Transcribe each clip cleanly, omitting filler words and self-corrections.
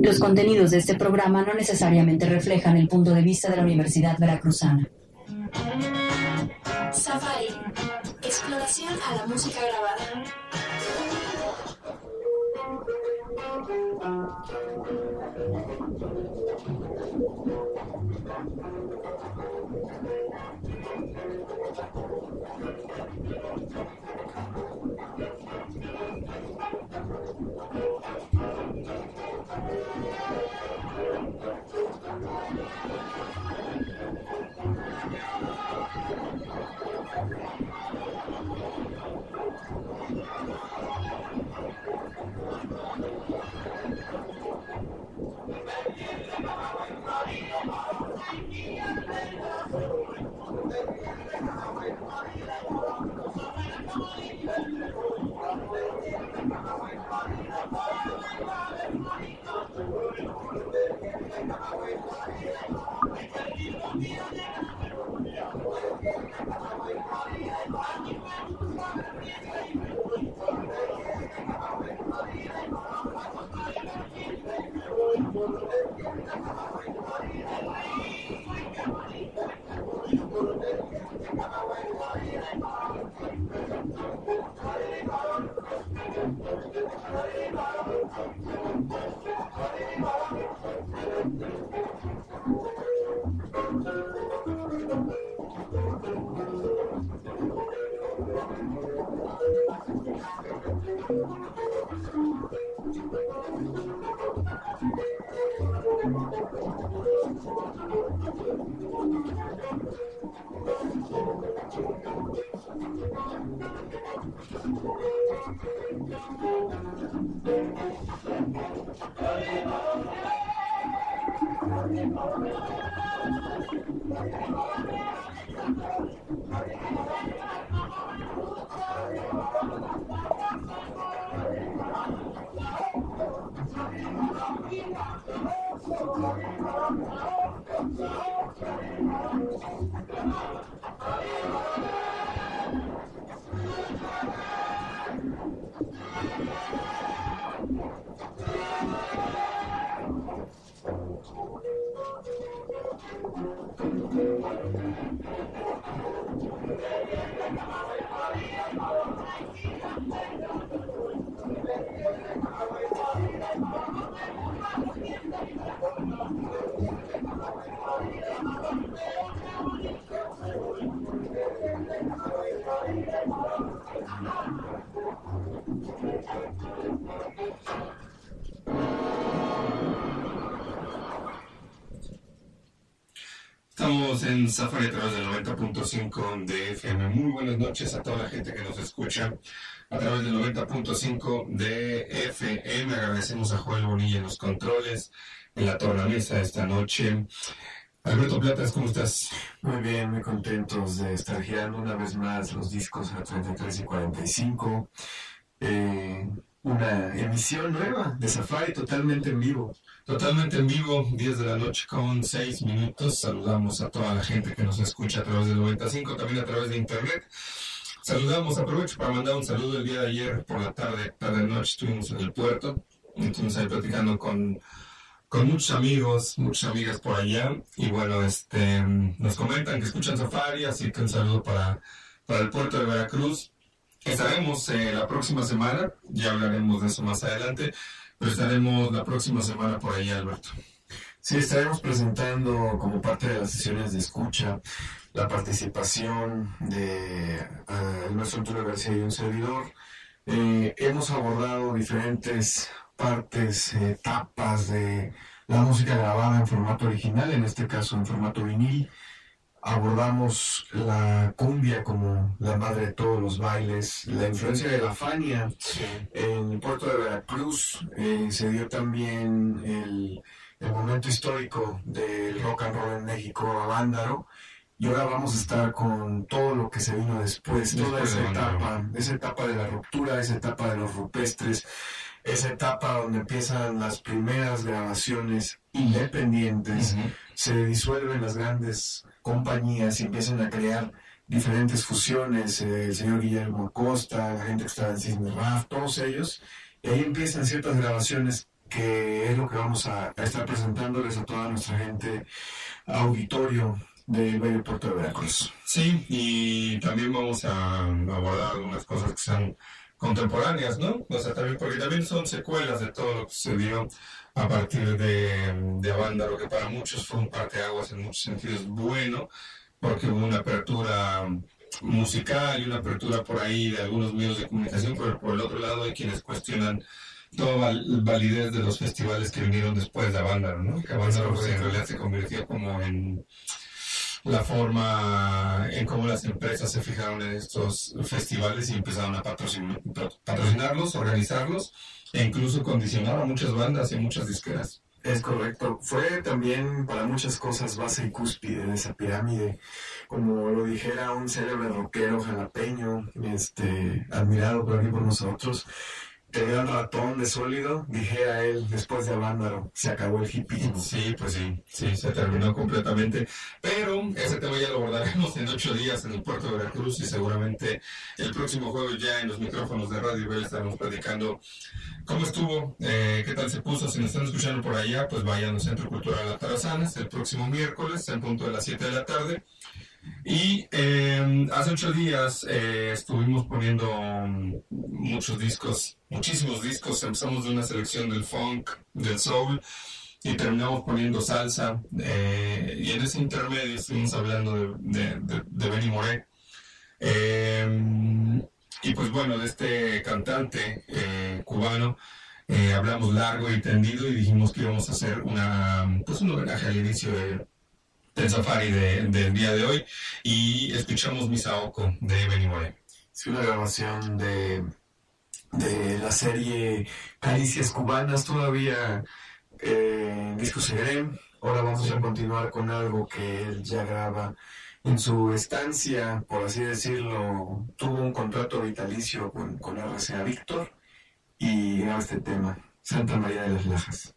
Los contenidos de este programa no necesariamente reflejan el punto de vista de la Universidad Veracruzana. Safari. Exploración a la música grabada. Estamos en Safari a través del 90.5 de FM. Muy buenas noches a toda la gente que nos escucha a través del 90.5 de FM. Agradecemos a Joel Bonilla en los controles, en la tornamesa esta noche. Alberto Platas, ¿cómo estás? Muy bien, muy contentos de estar girando una vez más los discos a 33 y 45. Una emisión nueva de Safari totalmente en vivo. Totalmente en vivo, 10 de la noche con 6 minutos. Saludamos a toda la gente que nos escucha a través del 95, también a través de internet. Saludamos, aprovecho para mandar un saludo. El día de ayer por la tarde-noche estuvimos en el puerto. Estuvimos ahí platicando con muchos amigos, muchas amigas por allá. Y bueno, nos comentan que escuchan Safari, así que un saludo para el puerto de Veracruz. Estaremos la próxima semana, ya hablaremos de eso más adelante. Pero estaremos la próxima semana por allá, Alberto. Sí, estaremos presentando como parte de las sesiones de escucha la participación de el maestro Antonio García y un servidor. Hemos abordado diferentes partes, etapas de la música grabada en formato original, en este caso en formato vinil. Abordamos la cumbia como la madre de todos los bailes, la influencia de la Fania. Sí. En el puerto de Veracruz se dio también el momento histórico del rock and roll en México, a Vándaro, y ahora vamos a estar con todo lo que se vino después toda esa etapa de la ruptura, esa etapa de los rupestres, esa etapa donde empiezan las primeras grabaciones independientes, se disuelven las grandes compañías y empiezan a crear diferentes fusiones, el señor Guillermo Acosta, la gente que estaba en Cisne Raf, todos ellos, y ahí empiezan ciertas grabaciones que es lo que vamos a estar presentándoles a toda nuestra gente, auditorio del bello puerto de Veracruz. Sí, y también vamos a abordar algunas cosas que sean contemporáneas, ¿no? O sea, también, porque también son secuelas de todo lo que sucedió a partir de Avándaro, que para muchos fue un parteaguas en muchos sentidos bueno, porque hubo una apertura musical y una apertura por ahí de algunos medios de comunicación, pero por el otro lado hay quienes cuestionan toda validez de los festivales que vinieron después de Avándaro, ¿no? Que Avándaro pues, en realidad se convirtió como en la forma en cómo las empresas se fijaron en estos festivales y empezaron a patrocinarlos, organizarlos e incluso condicionar a muchas bandas y a muchas disqueras. Es correcto. Fue también para muchas cosas base y cúspide de esa pirámide. Como lo dijera un célebre rockero jalapeño, admirado por aquí por nosotros, te dio el ratón de sólido, dijera él, después de Avándaro, se acabó el hipismo. Sí, pues sí, se terminó completamente, pero ese tema ya lo abordaremos en 8 días en el puerto de Veracruz y seguramente el próximo jueves ya en los micrófonos de Radio Bell estaremos platicando cómo estuvo, qué tal se puso. Si nos están escuchando por allá, pues vayan al Centro Cultural Atarazanas el próximo miércoles en punto de las 7 de la tarde. Y hace 8 días estuvimos poniendo muchísimos discos. Empezamos de una selección del funk, del soul y terminamos poniendo salsa. Y en ese intermedio estuvimos hablando de Benny Moré. Y pues bueno, de este cantante cubano. Hablamos largo y tendido y dijimos que íbamos a hacer un homenaje al inicio del safari del día de hoy y escuchamos Misaoko de Benny Moré. Es una grabación de la serie Caricias Cubanas, todavía Disco Segré. Ahora vamos a continuar con algo que él ya graba en su estancia, por así decirlo. Tuvo un contrato vitalicio con RCA Víctor y graba este tema, Santa María de las Lajas.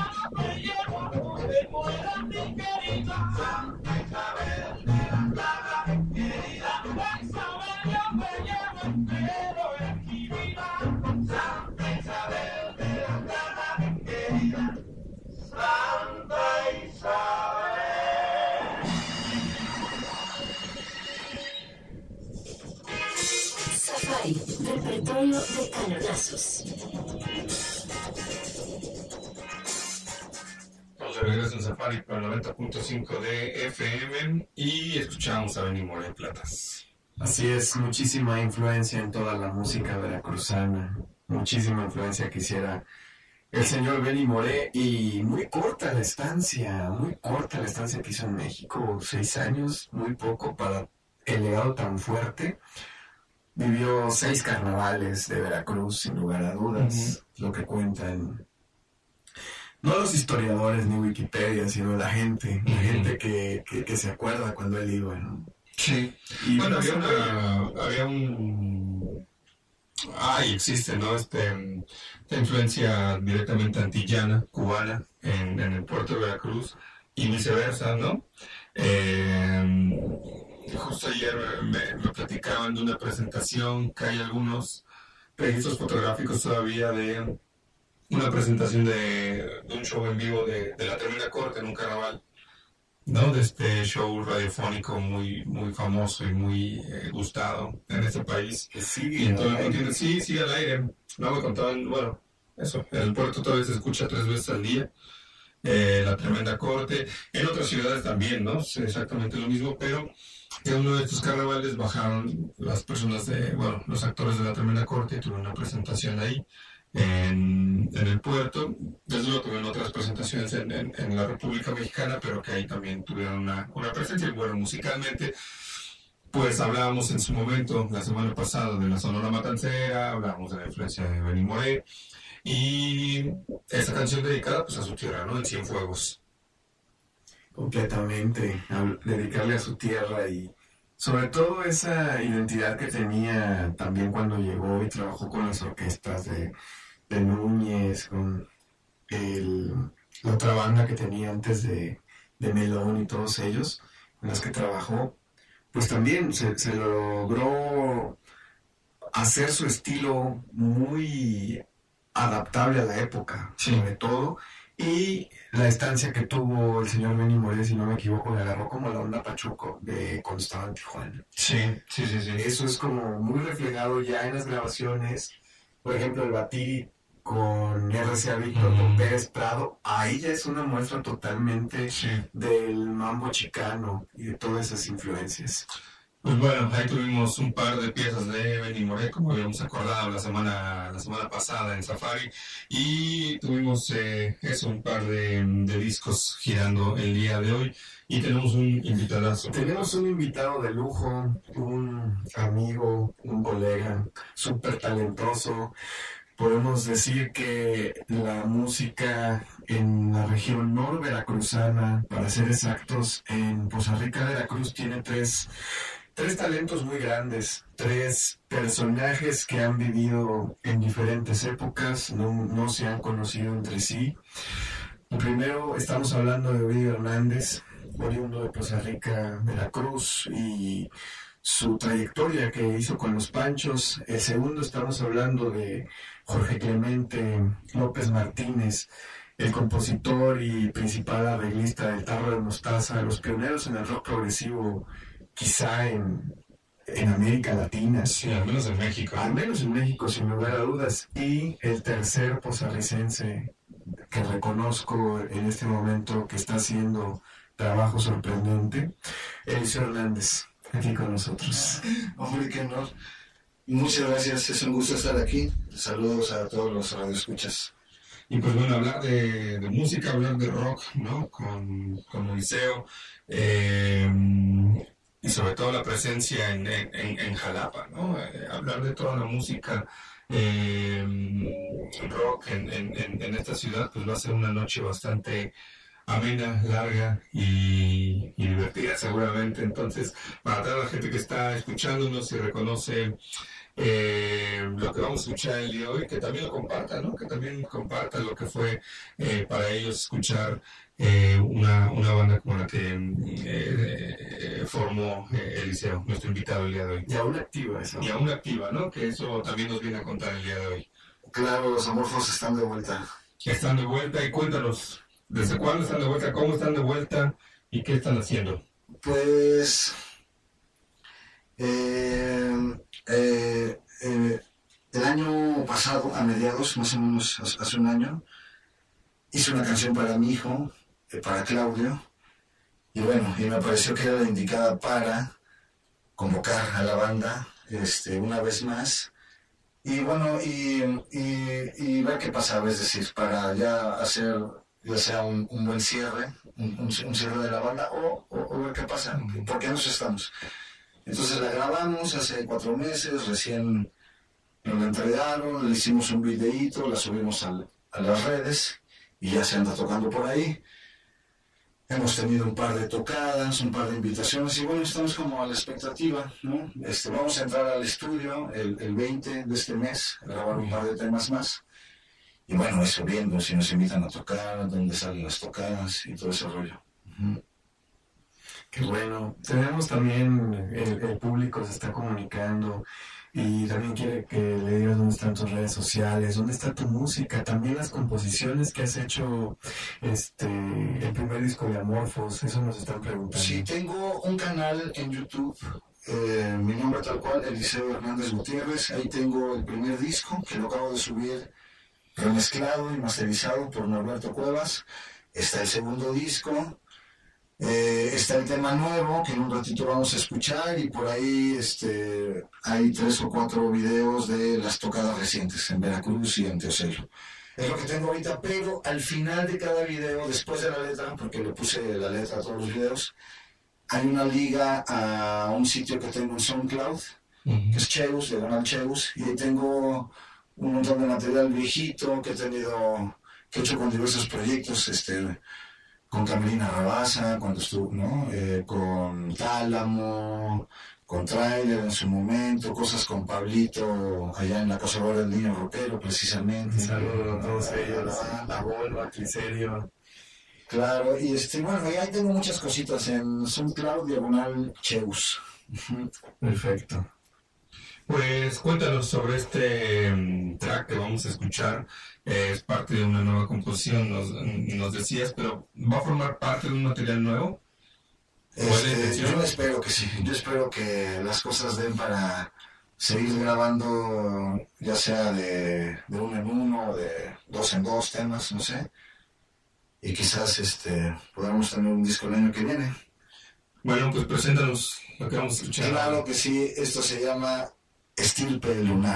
Safari, repertorio de cañonazos. Estamos de regreso en Safari para el 90.5 de FM y escuchamos a Benny Moré Platas. Así es, muchísima influencia en toda la música veracruzana, muchísima influencia que hiciera el señor Benny Moré, y muy corta la estancia que hizo en México, 6 años, muy poco para el legado tan fuerte. Vivió 6 carnavales de Veracruz, sin lugar a dudas, lo que cuentan no los historiadores ni Wikipedia, sino la gente que se acuerda cuando él iba, ¿no? Sí. Y bueno, existe, ¿no? Esta influencia directamente antillana, cubana, en el puerto de Veracruz y viceversa, ¿no? Justo ayer me platicaban de una presentación que hay algunos registros fotográficos todavía de una presentación de un show en vivo de la Tremenda Corte en un carnaval, ¿no? De este show radiofónico muy, muy famoso y muy gustado en este país. Sí, Y en todo el continente. Sí, sigue al aire. No me contaban, bueno, eso, en el puerto todavía se escucha 3 veces al día. La Tremenda Corte, en otras ciudades también, ¿no? Es exactamente lo mismo, pero en uno de estos carnavales bajaron las personas los actores de la Tremenda Corte y tuvieron una presentación ahí en el puerto. Desde luego tuvieron otras presentaciones en la República Mexicana, pero que ahí también tuvieron una presencia. Y bueno, musicalmente, pues hablábamos en su momento, la semana pasada, de la Sonora Matancera, hablábamos de la influencia de Benny Moré, y esta canción dedicada pues a su tierra, ¿no? En Cienfuegos. Completamente, dedicarle a su tierra y sobre todo esa identidad que tenía también cuando llegó y trabajó con las orquestas de Núñez, con la otra banda que tenía antes de Melón y todos ellos, con las que trabajó, pues también se logró hacer su estilo muy adaptable a la época, sobre todo. Y la estancia que tuvo el señor Benny Moré, si no me equivoco, le agarró como la onda Pachuco de cuando estaba en Tijuana. Sí. Eso es como muy reflejado ya en las grabaciones. Por ejemplo, el Batiri con RCA Víctor, con Pérez Prado, ahí ya es una muestra totalmente del mambo chicano y de todas esas influencias. Pues bueno, ahí tuvimos un par de piezas de Benny Moré, como habíamos acordado la semana pasada en Safari, y tuvimos un par de discos girando el día de hoy, y tenemos un invitadazo. Tenemos un invitado de lujo, un amigo, un colega, súper talentoso. Podemos decir que la música en la región norveracruzana, para ser exactos, en Poza Rica, Veracruz, tiene tres talentos muy grandes, 3 personajes que han vivido en diferentes épocas, no se han conocido entre sí. Primero estamos hablando de Ovidio Hernández, oriundo de Poza Rica, Veracruz, y su trayectoria que hizo con los Panchos. El segundo estamos hablando de Jorge Clemente López Martínez, el compositor y principal arreglista del Tarro de Mostaza, los pioneros en el rock progresivo, quizá en América Latina. Sí, al menos en México. Al menos en México, sin lugar a dudas. Y el tercer pozarricense que reconozco en este momento que está haciendo trabajo sorprendente, Eliseo Hernández, aquí con nosotros. Hombre, qué honor. Muchas gracias, es un gusto estar aquí. Saludos a todos los radioescuchas. Y pues bueno, hablar de música, hablar de rock, ¿no? Con Eliseo. Y sobre todo la presencia en Jalapa, ¿no? Hablar de toda la música rock en esta ciudad, pues va a ser una noche bastante amena, larga y divertida seguramente. Entonces, para toda la gente que está escuchándonos y reconoce lo que vamos a escuchar el día de hoy, que también lo compartan, ¿no? Que también compartan lo que fue para ellos escuchar una banda como la que formó Eliseo, nuestro invitado el día de hoy. Y aún activa eso. Y aún activa, ¿no? Que eso también nos viene a contar el día de hoy. Claro, los Amorfos están de vuelta. Están de vuelta y cuéntanos, ¿desde cuándo están de vuelta? ¿Cómo están de vuelta? ¿Y qué están haciendo? Pues el año pasado, a mediados, más o menos hace un año, hice una canción para mi hijo, para Claudio, y bueno, y me pareció que era la indicada para convocar a la banda una vez más, y bueno, y ver qué pasaba, es decir, para ya hacer, ya sea un buen cierre, un cierre de la banda, o ver qué pasa, por qué nos estamos. Entonces la grabamos hace 4 meses, recién nos la entregaron, le hicimos un videíto, la subimos a las redes y ya se anda tocando por ahí. Hemos tenido un par de tocadas, un par de invitaciones y bueno, estamos como a la expectativa, ¿no? Vamos a entrar al estudio el 20 de este mes, a grabar un par de temas más. Y bueno, eso viendo si nos invitan a tocar, dónde salen las tocadas y todo ese rollo. Qué bueno. Tenemos también, el público se está comunicando y también quiere que le digas dónde están tus redes sociales, dónde está tu música, también las composiciones que has hecho, el primer disco de Amorphos, eso nos están preguntando. Sí, tengo un canal en YouTube, mi nombre tal cual, Eliseo Hernández Gutiérrez, ahí tengo el primer disco que lo acabo de subir remezclado y masterizado por Norberto Cuevas, está el segundo disco. Está el tema nuevo que en un ratito vamos a escuchar y por ahí hay 3 o 4 videos de las tocadas recientes en Veracruz y en Teocelo. Es lo que tengo ahorita, pero al final de cada video, después de la letra, porque le puse la letra a todos los videos, hay una liga a un sitio que tengo en SoundCloud, que es Cheus, diagonal Cheus, y ahí tengo un montón de material viejito que he hecho con diversos proyectos, con Carmelina Rabasa, cuando estuvo, ¿no? Con Tálamo, con Trailer en su momento, cosas con Pablito, allá en la Casa Hogar del Niño Rockero, precisamente. Un saludo a todos ellos, a Volvo, a Triserio. Claro, y bueno, y ahí tengo muchas cositas en SoundCloud, diagonal Cheus. Perfecto. Pues cuéntanos sobre este track que vamos a escuchar. Es parte de una nueva composición, nos decías, pero ¿va a formar parte de un material nuevo? Yo espero que sí, yo espero que las cosas den para seguir grabando, ya sea de 1 en 1 o de 2 en 2 temas, no sé, y quizás podamos tener un disco el año que viene. Bueno, pues preséntanos lo que vamos a escuchar. Claro que sí, esto se llama Estirpe Lunar.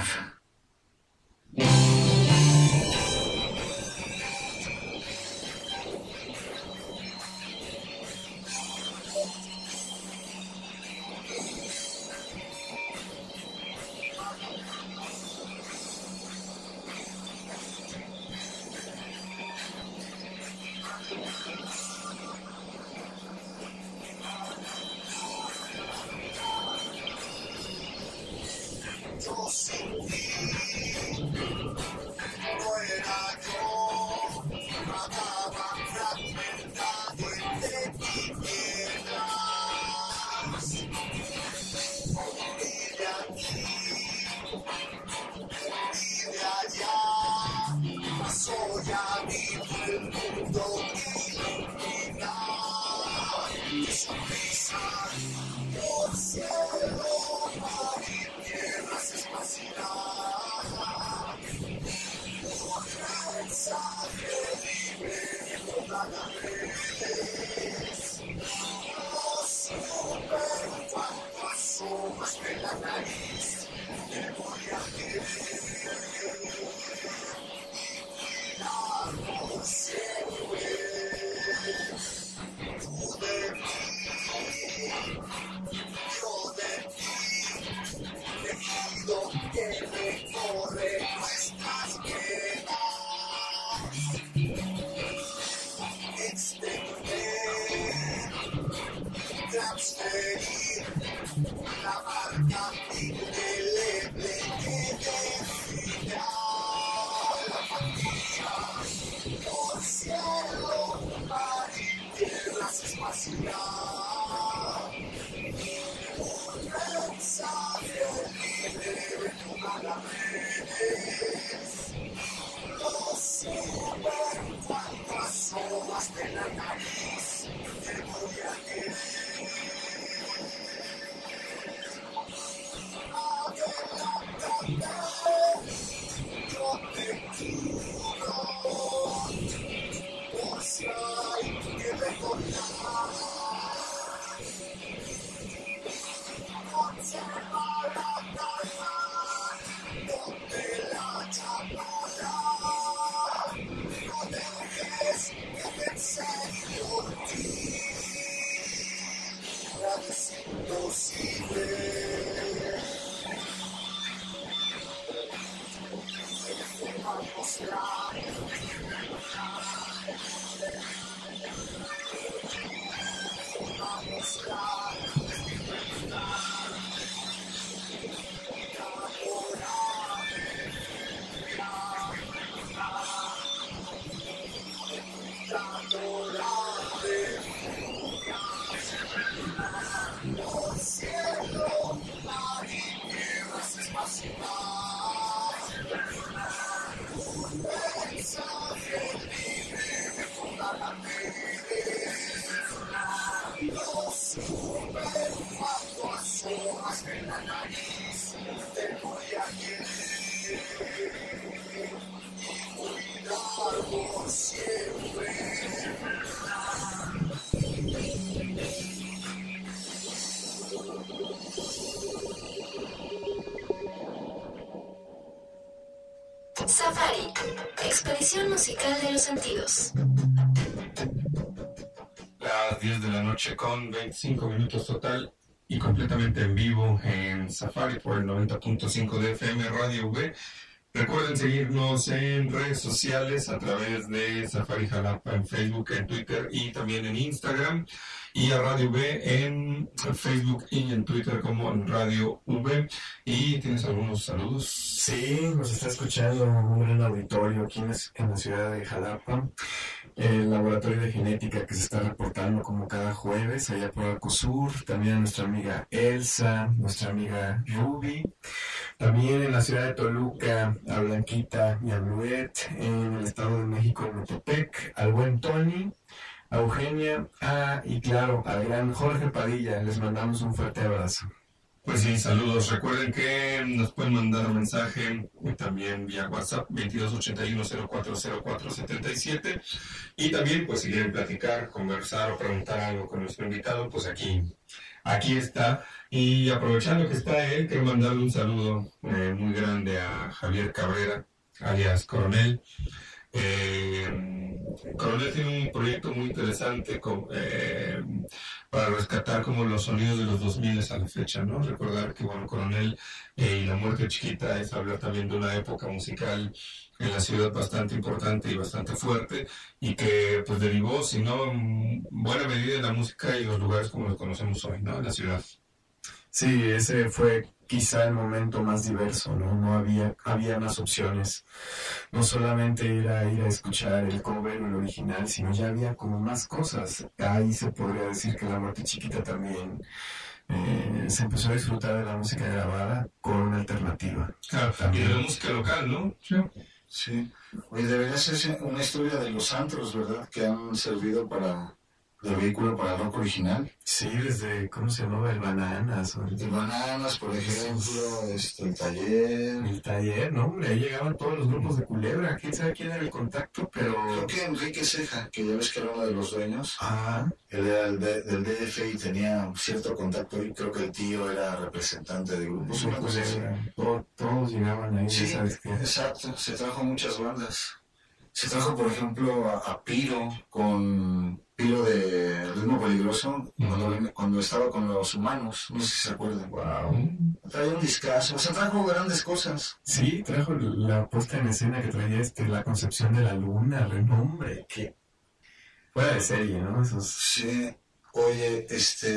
Transferir la marca indeleble Safari, expedición musical de los sentidos. Las 10 de la noche con 25 minutos total y completamente en vivo en Safari por el 90.5 de FM Radio V. Recuerden seguirnos en redes sociales a través de Safari Jalapa en Facebook, en Twitter y también en Instagram. Y a Radio V en Facebook y en Twitter como en Radio V. ¿Y tienes algunos saludos? Sí, nos está escuchando un gran auditorio aquí en la ciudad de Jalapa. El laboratorio de genética que se está reportando como cada jueves allá por Arcosur. También a nuestra amiga Elsa, nuestra amiga Ruby. También en la ciudad de Toluca, a Blanquita y a Bluet. En el Estado de México, en Metepec, al buen Tony, a Eugenia, y claro, al gran Jorge Padilla. Les mandamos un fuerte abrazo. Pues sí, saludos. Recuerden que nos pueden mandar un mensaje también vía WhatsApp 2281-040477 y también pues si quieren platicar, conversar o preguntar algo con nuestro invitado, pues aquí está. Y aprovechando que está él, quiero mandarle un saludo muy grande a Javier Cabrera, alias Coronel. Coronel tiene un proyecto muy interesante para rescatar como los sonidos de los 2000 a la fecha, ¿no? Recordar que, bueno, Coronel y La Muerte Chiquita es hablar también de una época musical en la ciudad bastante importante y bastante fuerte y que pues derivó, si no en buena medida, en la música y los lugares como los conocemos hoy, ¿no? En la ciudad. Sí, ese fue quizá el momento más diverso, ¿no? No había más opciones. No solamente era ir a escuchar el cover o el original, sino ya había como más cosas. Ahí se podría decir que La Muerte Chiquita también se empezó a disfrutar de la música grabada con una alternativa. Claro, también. Y de la música local, ¿no? Sí. Oye, debería ser una historia de los antros, ¿verdad? Que han servido de vehículo para el rock original. Sí, desde, ¿cómo se llamaba? El Bananas. El Bananas, por ejemplo, el Taller. El Taller, ¿no? Hombre, ahí llegaban todos los grupos de Culebra. ¿Quién sabe quién era el contacto? Pero creo que Enrique Ceja, que ya ves que era uno de los dueños. Ah. Él era del DF y tenía cierto contacto y creo que el tío era representante de grupos. Sí, todos llegaban ahí, sí, ¿sabes qué? Exacto, se trajo muchas bandas. Se trajo, por ejemplo, a Piro, con Piro de Ritmo Peligroso, cuando estaba con Los Humanos, no sé si se acuerdan. Wow. Traía un discazo, o sea, trajo grandes cosas. Sí, trajo la puesta en escena que traía la concepción de la luna, renombre, que fuera de serie, ¿no? Sí, oye,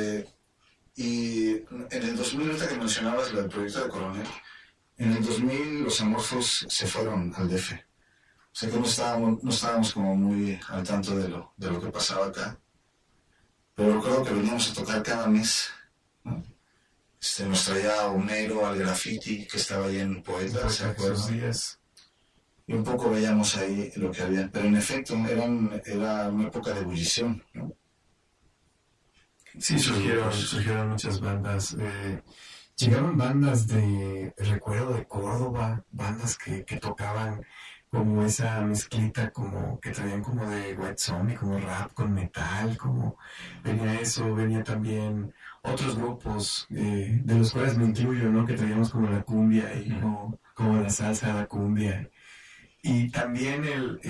y en el 2000, ahorita que mencionabas el proyecto de Coronel, en el 2000 los Amorfos se fueron al DF. O sea que no estábamos como muy al tanto de lo que pasaba acá. pero recuerdo que veníamos a tocar cada mes, ¿no? Nos traía a Homero, al graffiti, que estaba ahí en Poeta, ¿se acuerdan? Y un poco veíamos ahí lo que había, pero en efecto era una época de ebullición, ¿no? Sí, surgieron muchas bandas. Llegaron bandas recuerdo de Córdoba, bandas que tocaban como esa mezclita, como que traían como de White Zombie, como rap con metal, como venía eso, venía también otros grupos, de los cuales me incluyo, ¿no? Que traíamos como la cumbia y como la salsa de la cumbia. Y también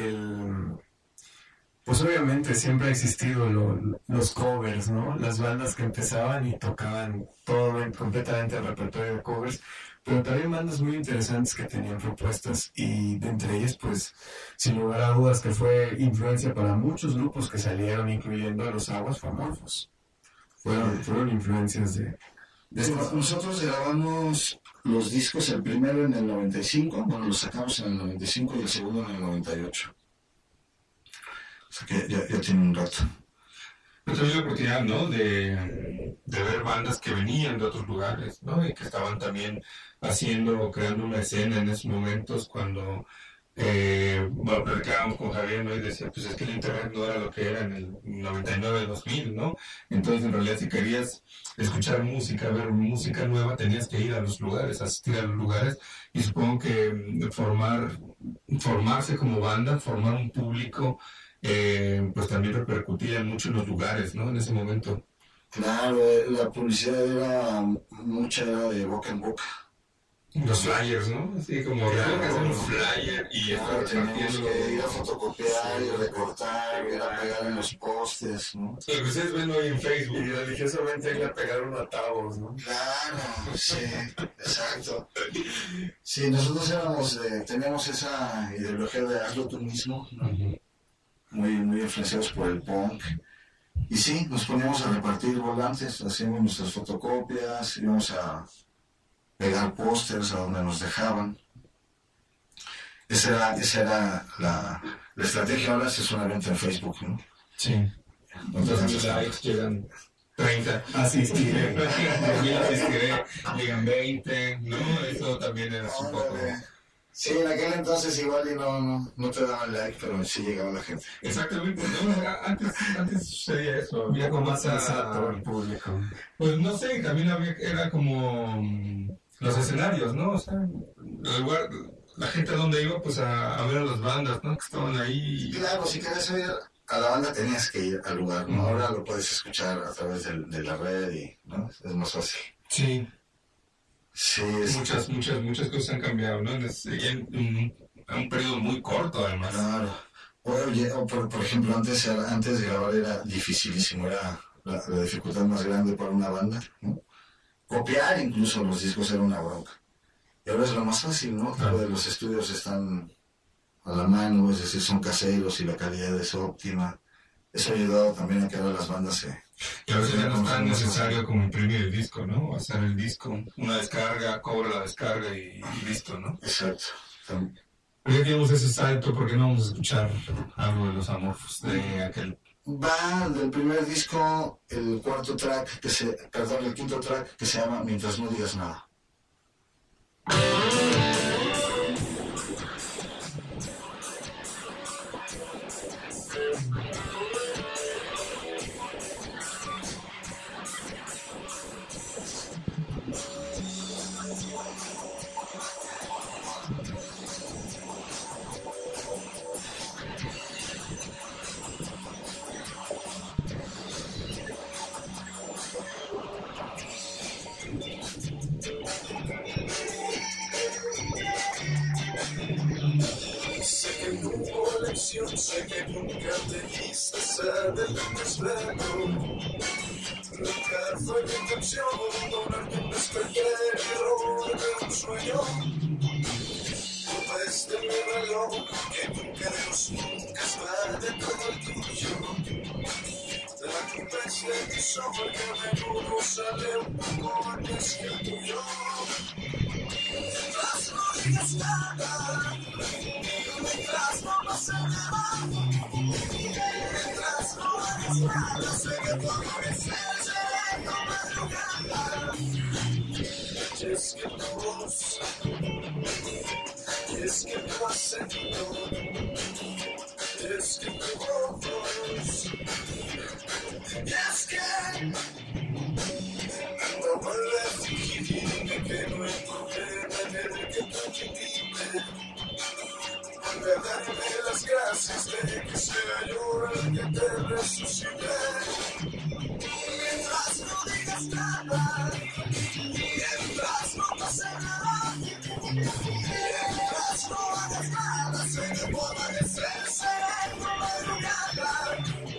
pues obviamente siempre ha existido los covers, ¿no? Las bandas que empezaban y tocaban todo completamente el repertorio de covers, pero también bandas muy interesantes que tenían propuestas, y de entre ellas, pues, sin lugar a dudas que fue influencia para muchos grupos que salieron, incluyendo a los Aguas Famorfos. Fueron influencias de Sí, nosotros grabamos los discos, el primero en el 95, bueno, lo sacamos en el 95 y el segundo en el 98. O sea que ya tiene un rato. Yo tuve la oportunidad, ¿no? De ver bandas que venían de otros lugares, ¿no? Y que estaban también creando una escena en esos momentos cuando, bueno, platicábamos con Javier, ¿no? Y decía, pues es que el internet no era lo que era en el 99-2000, ¿no? Entonces, en realidad, si querías escuchar música, ver música nueva, tenías que ir a los lugares, asistir a los lugares, y supongo que formarse como banda, formar un público, pues también repercutía mucho en los lugares, ¿no? En ese momento. Claro, la publicidad era de boca en boca. Los flyers, ¿no? Así como tengo que hacer un flyer y estar teníamos que ir a fotocopiar y recortar, ir a pegar en los postes, ¿no? Lo que ustedes ven hoy en Facebook. Y religiosamente ir a pegar unos atavos, ¿no? Claro, sí, exacto. Sí, nosotros teníamos esa ideología de hazlo tú mismo, ¿no? Muy influenciados por el punk. Y sí, nos poníamos a repartir volantes, hacíamos nuestras fotocopias, íbamos a pegar pósters a donde nos dejaban. Esa era la estrategia. Ahora se es una venta en Facebook, ¿no? Sí. Entonces los likes llegan 30. Asistiré. Llegan 20, ¿no? Eso también era un poco... Sí, en aquel entonces igual y no te daban like, pero sí llegaba la gente. Exactamente, ¿no? Antes sucedía eso, había como más al público. Pues no sé, también era como los escenarios, ¿no? O sea, el lugar, la gente a donde iba, pues a ver a las bandas, ¿no? Que estaban ahí. Claro, si querías oír a la banda tenías que ir al lugar, ¿no? Ahora lo puedes escuchar a través de la red y, ¿no? Es más fácil. Sí. Sí, muchas cosas han cambiado, ¿no? En un periodo muy corto, además. Claro. Oye, por ejemplo, antes de grabar era dificilísimo, era la dificultad más grande para una banda, ¿no? Copiar incluso los discos era una bronca. Y ahora es lo más fácil, ¿no? Claro. Los estudios están a la mano, es decir, son caseros y la calidad es óptima. Eso ha ayudado también a que ahora las bandas y a veces ya no es tan necesario como imprimir el disco, ¿no? Hacer el disco, una descarga, cobra la descarga y listo, ¿no? Exacto. Ya que dimos ese salto, ¿por qué no vamos a escuchar algo de los Amorphos, de aquel? Va del primer disco, el quinto track que se llama Mientras no digas nada. Sé que nunca te quise ser del desvelo. Nunca fue mi intención donarte un despertador de un sueño. Desde mi reloj, que nunca de los nunca está dentro del tuyo. De la conversa de tu sol que a menudo sale un poco antes que el tuyo. Mientras no digas nada, mientras no pase nada, mientras no Es que tu voz, es que tu acento, es que tu voz, es que no vuelve a fingirme que no hay problema en el que tú te dime. Vuelve a darme las gracias de que sea yo el que te resucite. Mientras no digas nada, mientras no pase nada, mientras no hagas nada, sé que puedo amanecerse en tu madrugada.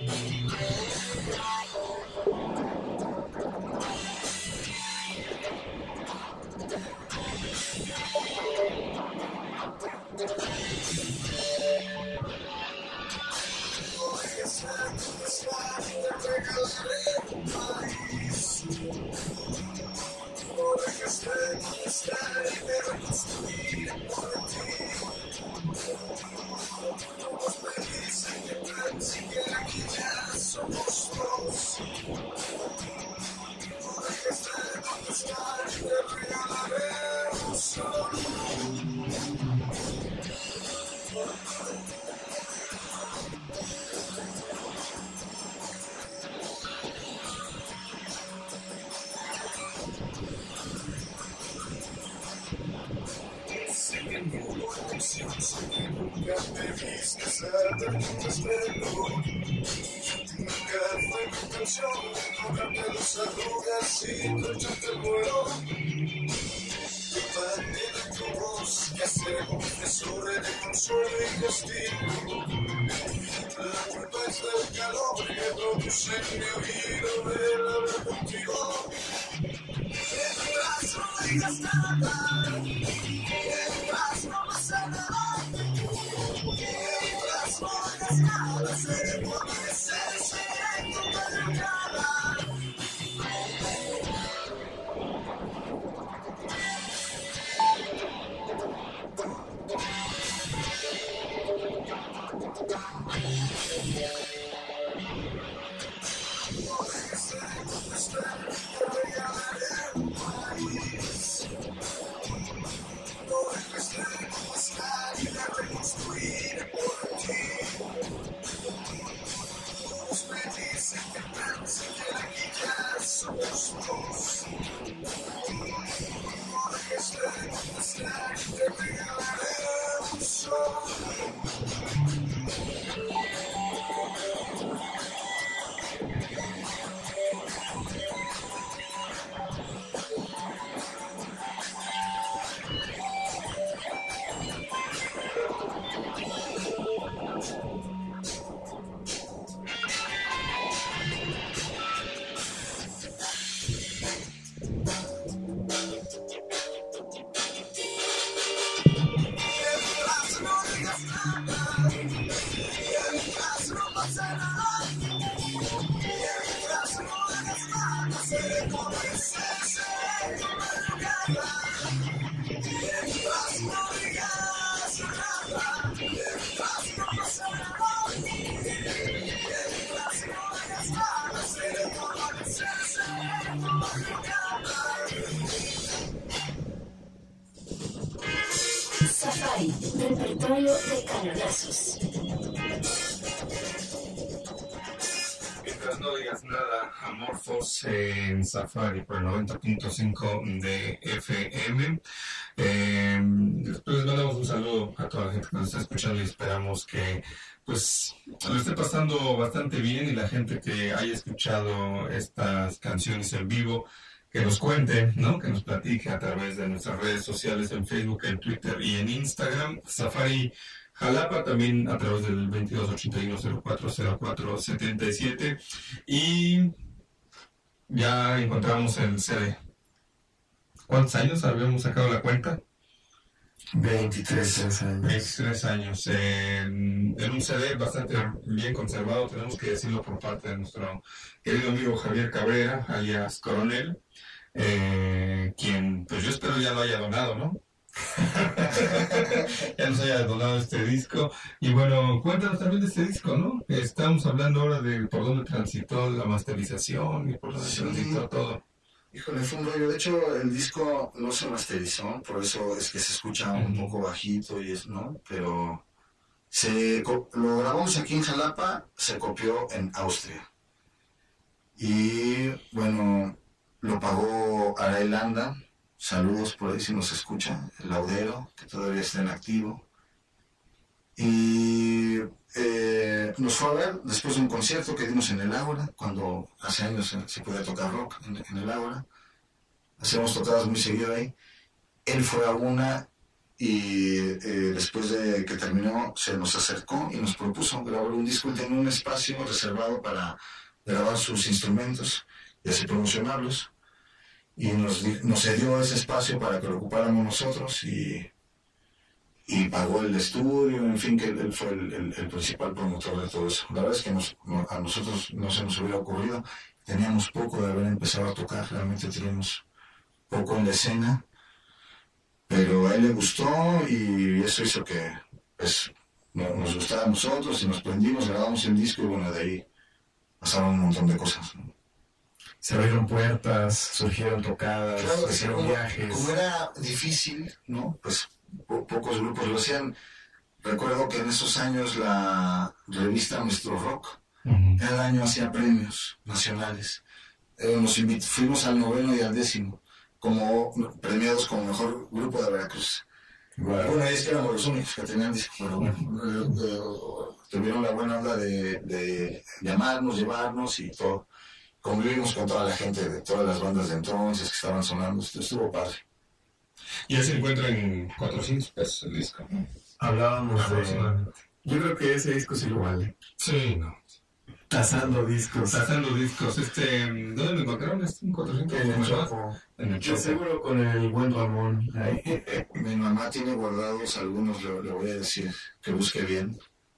Nunca me viste cerca de tu espejo. Nunca fue mi intención tocarte las arrugas y troncharte el vuelo. Mantiene tu voz que hace confesor de consuelo y castigo. La culpa es del calor que produce en mi oído el hablar contigo. Mientras no digas nada, mientras no pasa nada, mientras no hagas nada, sé que puedo amanecerse en tu madrugada. Safari, repertorio de cañonazos. Mientras no digas nada, Amorphos en Safari por el 90.5 de FM. Después les mandamos un saludo a toda la gente que nos está escuchando y esperamos que pues lo esté pasando bastante bien y la gente que haya escuchado estas canciones en vivo que nos cuente, ¿no? Que nos platique a través de nuestras redes sociales en Facebook, en Twitter y en Instagram. Safari Jalapa también a través del 2281-040477 y ya encontramos el CD. ¿Cuántos años habíamos sacado la cuenta? 23 años. 23 años. En un CD bastante bien conservado, tenemos que decirlo por parte de nuestro querido amigo Javier Cabrera, alias Coronel, quien pues yo espero ya lo haya donado, ¿no? Ya nos haya donado este disco. Y bueno, cuéntanos también de este disco, ¿no? Estamos hablando ahora de por dónde transitó la masterización y por dónde transitó todo. Híjole, fue un rollo. De hecho, el disco no se masterizó, por eso es que se escucha un poco bajito y es, ¿no? Pero lo grabamos aquí en Jalapa, se copió en Austria. Y bueno, lo pagó Arael Landa. Saludos por ahí si nos escucha, el laudero, que todavía está en activo. Y nos fue a ver después de un concierto que dimos en el Ágora, cuando hace años se podía tocar rock en el Ágora. Hacíamos tocadas muy seguido ahí. Él fue a una y después de que terminó se nos acercó y nos propuso grabar un disco. Él tenía un espacio reservado para grabar sus instrumentos y así promocionarlos. Y nos cedió ese espacio para que lo ocupáramos nosotros y pagó el estudio, en fin, que él fue el principal promotor de todo eso. La verdad es que a nosotros no se nos hubiera ocurrido, teníamos poco de haber empezado a tocar, realmente teníamos poco en la escena, pero a él le gustó y eso hizo que pues, nos gustara a nosotros y nos prendimos, grabamos el disco y bueno, de ahí pasaron un montón de cosas, ¿no? Se abrieron puertas, surgieron tocadas, Claro, hicieron viajes. como era difícil, ¿no? Pues pocos grupos lo hacían. Recuerdo que en esos años la revista Nuestro Rock cada año hacía premios nacionales. Fuimos al 9º y al 10º, como premiados como mejor grupo de Veracruz. Wow. Bueno, es que éramos los únicos que tenían disco, pero bueno, tuvieron la buena onda de llamarnos, llevarnos y todo. Convivimos con toda la gente de todas las bandas de entonces que estaban sonando, estuvo padre. Ya se encuentra en 400 pesos el disco, ¿no? Hablábamos de... Yo creo que ese disco sí lo vale. Sí, no. Tasando discos. Tasando discos. ¿Dónde lo encontraron? ¿En 400? En el Chopo. En el Yo Chopo. seguro con el buen Ramón. Ahí. Mi mamá tiene guardados algunos, le voy a decir que busque bien.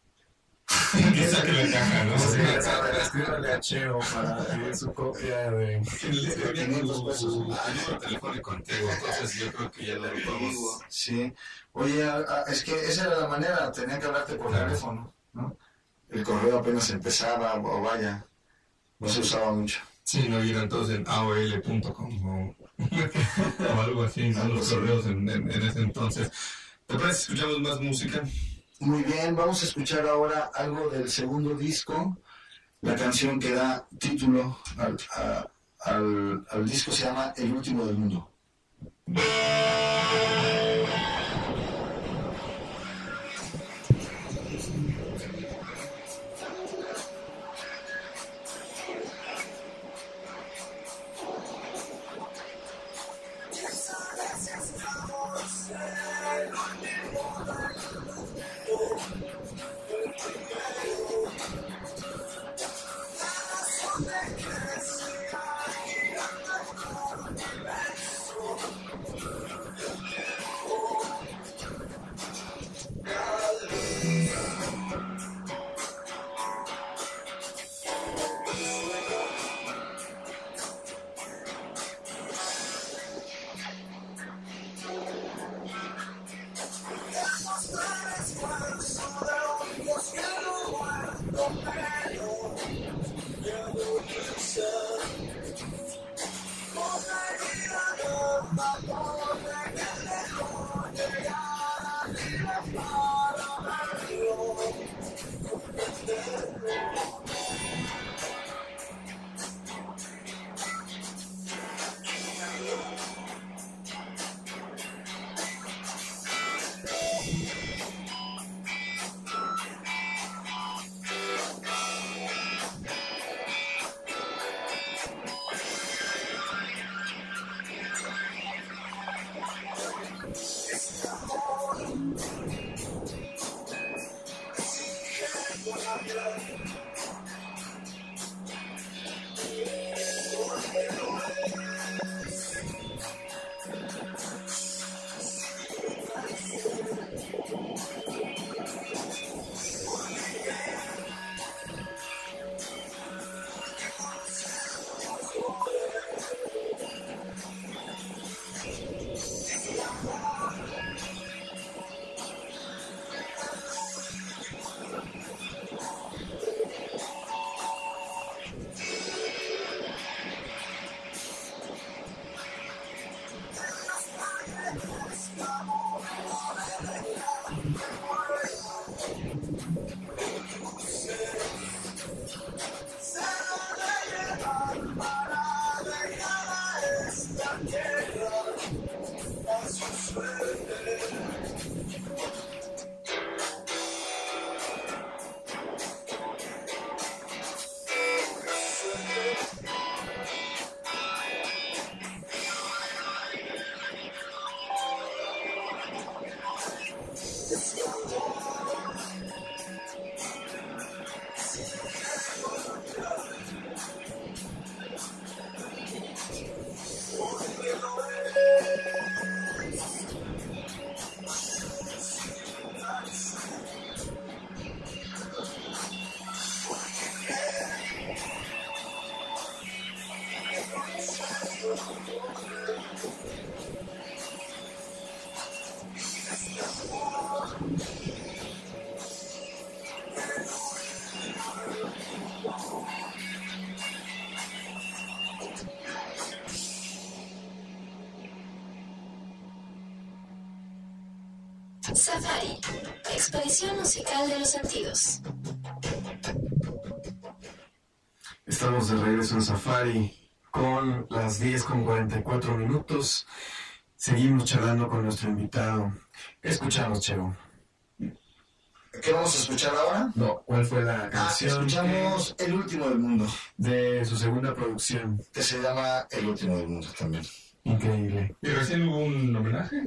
Que saque la caja, ¿no? Escríbale a Cheo para pedir su copia de... En el disco venía 500 pesos. Número telefónico antiguo, entonces yo creo que ya lo podemos... Sí. Oye, es que esa era la manera, tenía que hablarte por teléfono, ¿no? El correo apenas empezaba, o vaya, no se usaba mucho. Sí, no, y eran todos en aol.com o algo así, ¿no? Los correos en ese entonces. ¿Te parece si escuchamos más música? Muy bien, vamos a escuchar ahora algo del segundo disco. La canción que da título al disco se llama El Último del Mundo. Safari, expedición musical de los sentidos. Estamos de regreso en Safari con las 10:44. Seguimos charlando con nuestro invitado. ¿Qué escuchamos, Cheo? ¿Qué vamos a escuchar ahora? No, ¿cuál fue la canción? Escuchamos El Último del Mundo, De su segunda producción. que se llama El Último del Mundo también. Increíble. ¿Y recién hubo un homenaje?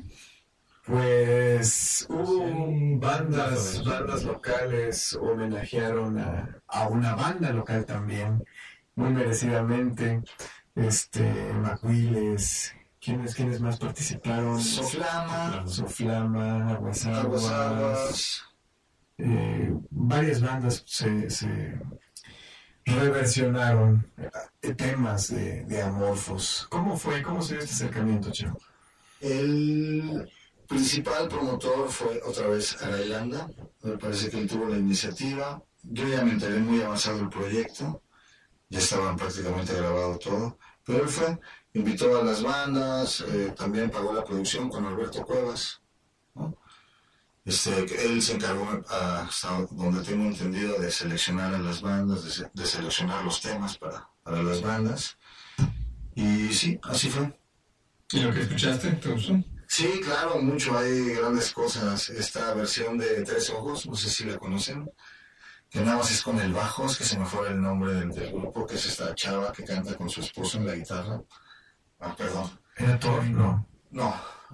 Pues hubo bandas locales homenajearon a una banda local también, muy merecidamente. Macuiles, ¿quiénes más participaron? Soflama, Aguas. Varias bandas se reversionaron temas de Amorphos. ¿Cómo se dio este acercamiento, Cheo? El principal promotor fue otra vez Arailanda. Me parece que él tuvo la iniciativa. Yo ya me enteré muy avanzado el proyecto, ya estaban prácticamente grabado todo, pero él fue, invitó a las bandas, también pagó la producción con Alberto Cuevas, ¿no? Él se encargó, hasta donde tengo entendido, de seleccionar a las bandas, de seleccionar los temas para las bandas, y sí, así fue. ¿Y lo que escuchaste? ¿Te gustó? Sí, claro, mucho, hay grandes cosas. Esta versión de Tres Ojos, no sé si la conocen, que nada más es con el bajo, es que se me fue el nombre del grupo, que es esta chava que canta con su esposo en la guitarra. Perdón. ¿Era Thor? No. No,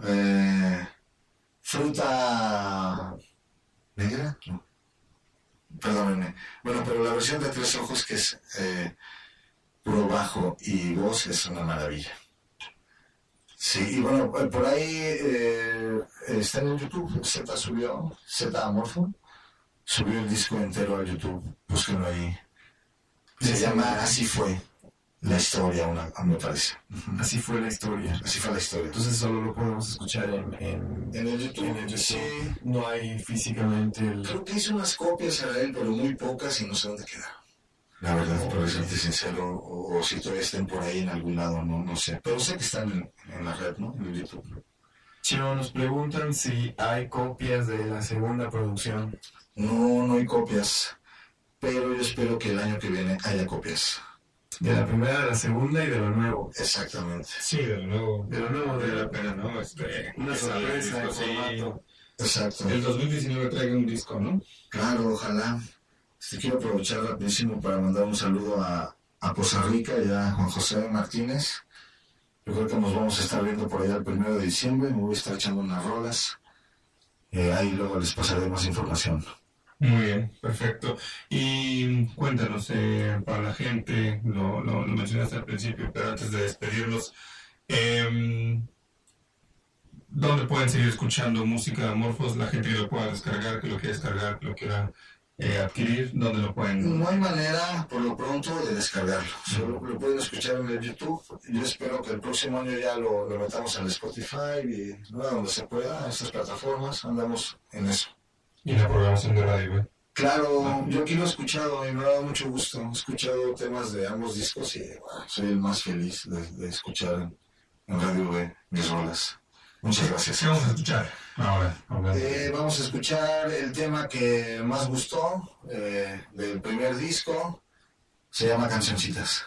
Fruta Negra, no. Perdónenme. Bueno, pero la versión de Tres Ojos, que es puro bajo y voz, es una maravilla. Sí, y bueno, por ahí está en el YouTube, Z Amorfo, subió el disco entero a YouTube, búsquenlo ahí. Se llama Así fue la historia, me parece. Así fue la historia. Así fue la historia. Entonces solo lo podemos escuchar en el YouTube. En el YouTube. Sí. No hay físicamente Creo que hice unas copias a él, pero muy pocas y no sé dónde quedaron. La verdad, para serte sincero, o si todavía estén por ahí en algún lado, no sé. Pero sé que están en la red, ¿no? En el YouTube. Chino, nos preguntan si hay copias de la segunda producción. No hay copias, pero yo espero que el año que viene haya copias. De la primera, de la segunda y de lo nuevo. Exactamente. Sí, de lo nuevo. De lo nuevo, de la pena, ¿no? Una sorpresa en sí. formato. Exacto. El 2019 traiga un disco, ¿no? Claro, ojalá. Quiero aprovechar rapidísimo para mandar un saludo a Poza Rica y a Juan José Martínez. Yo creo que nos vamos a estar viendo por allá el 1 de diciembre. Me voy a estar echando unas rolas. Ahí luego les pasaré más información. Muy bien, perfecto. Y cuéntanos, para la gente, lo mencionaste al principio, pero antes de despedirnos, ¿dónde pueden seguir escuchando música de Amorphos? La gente que lo pueda descargar, que lo quiera descargar, que lo quiera adquirir, ¿dónde lo pueden? No hay manera, por lo pronto, de descargarlo. Solo lo pueden escuchar en el YouTube. Yo espero que el próximo año ya lo metamos en el Spotify y donde se pueda, en estas plataformas. Andamos en eso. Y la programación de radio, ¿eh? Claro, yo aquí lo he escuchado y me ha dado mucho gusto. He escuchado temas de ambos discos y bueno, soy el más feliz de escuchar en Radio B mis rolas. Muchas gracias. ¿Qué vamos a escuchar ahora? Vamos a escuchar el tema que más gustó del primer disco. Se llama Cancioncitas.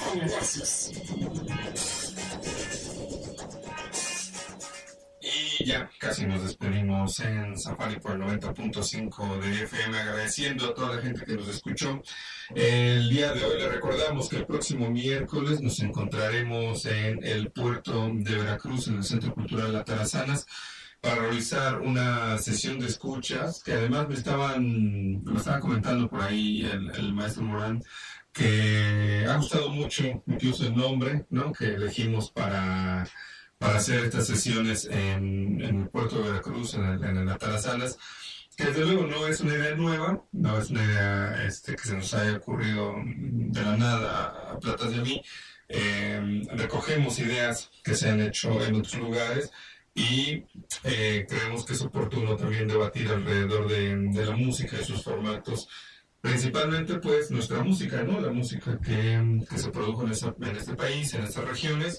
Cañonazos. Y ya casi nos despedimos en Safari por el 90.5 de FM, agradeciendo a toda la gente que nos escuchó. El día de hoy le recordamos que el próximo miércoles nos encontraremos en el puerto de Veracruz, en el Centro Cultural Atarazanas, para realizar una sesión de escuchas, que además me estaba comentando por ahí el maestro Morán, que ha gustado mucho incluso el nombre, ¿no?, que elegimos para hacer estas sesiones en el puerto de Veracruz, en el Atarazanas, que desde luego no es una idea nueva, no es una idea que se nos haya ocurrido de la nada a platas de mí. Recogemos ideas que se han hecho en otros lugares y creemos que es oportuno también debatir alrededor de la música y sus formatos, principalmente pues nuestra música, ¿no? La música que se produjo en este país, en estas regiones,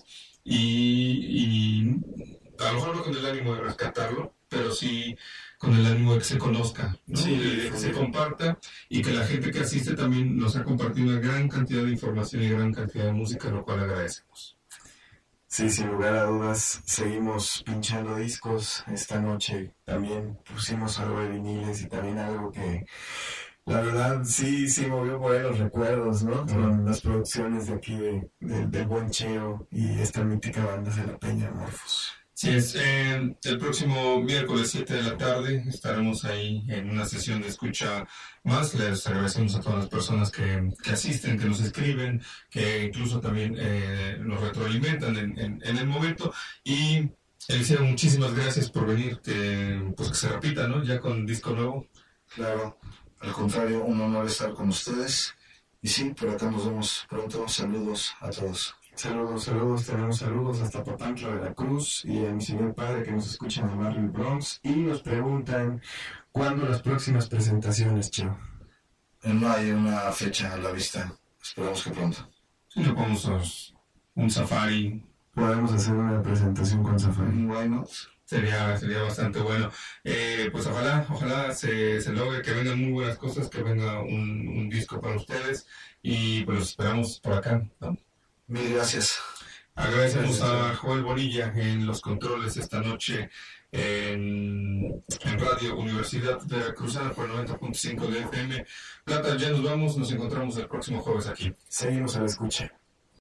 y a lo mejor no con el ánimo de rescatarlo, pero sí con el ánimo de que se conozca, ¿no? Sí, de que se comparta, y que la gente que asiste también nos ha compartido una gran cantidad de información y gran cantidad de música, lo cual agradecemos. Sí, sin lugar a dudas, seguimos pinchando discos. Esta noche también pusimos algo de viniles y también algo que, la verdad, sí movió por ahí los recuerdos, ¿no? Con las producciones de aquí del Buen Cheo y esta mítica banda de la Peña Morfos. Sí, el próximo miércoles 7 de la tarde estaremos ahí en una sesión de escucha más. Les agradecemos a todas las personas que asisten, que nos escriben, que incluso también nos retroalimentan en el momento. Y Eliseo, muchísimas gracias por venir, que se repita, ¿no?, ya con disco nuevo. Claro, al contrario, un honor estar con ustedes. Y sí, por acá nos vemos pronto. Saludos a todos. Saludos, tenemos saludos hasta Papantla, Veracruz, y a mi señor padre que nos escucha en el barrio del Bronx, y nos preguntan ¿cuándo las próximas presentaciones, Cheo? No hay una fecha a la vista. Esperamos que pronto. Si le ponemos un safari, Podemos hacer una presentación con Safari. Why not? sería bastante bueno. Pues ojalá se logre, que vengan muy buenas cosas, que venga un disco para ustedes, y pues los esperamos por acá, ¿no? Mil gracias. Agradecemos a Joel Bonilla en los controles esta noche en Radio Universidad Veracruzana por el 90.5 de FM. Plata, ya nos vamos, nos encontramos el próximo jueves aquí. Seguimos a la escucha.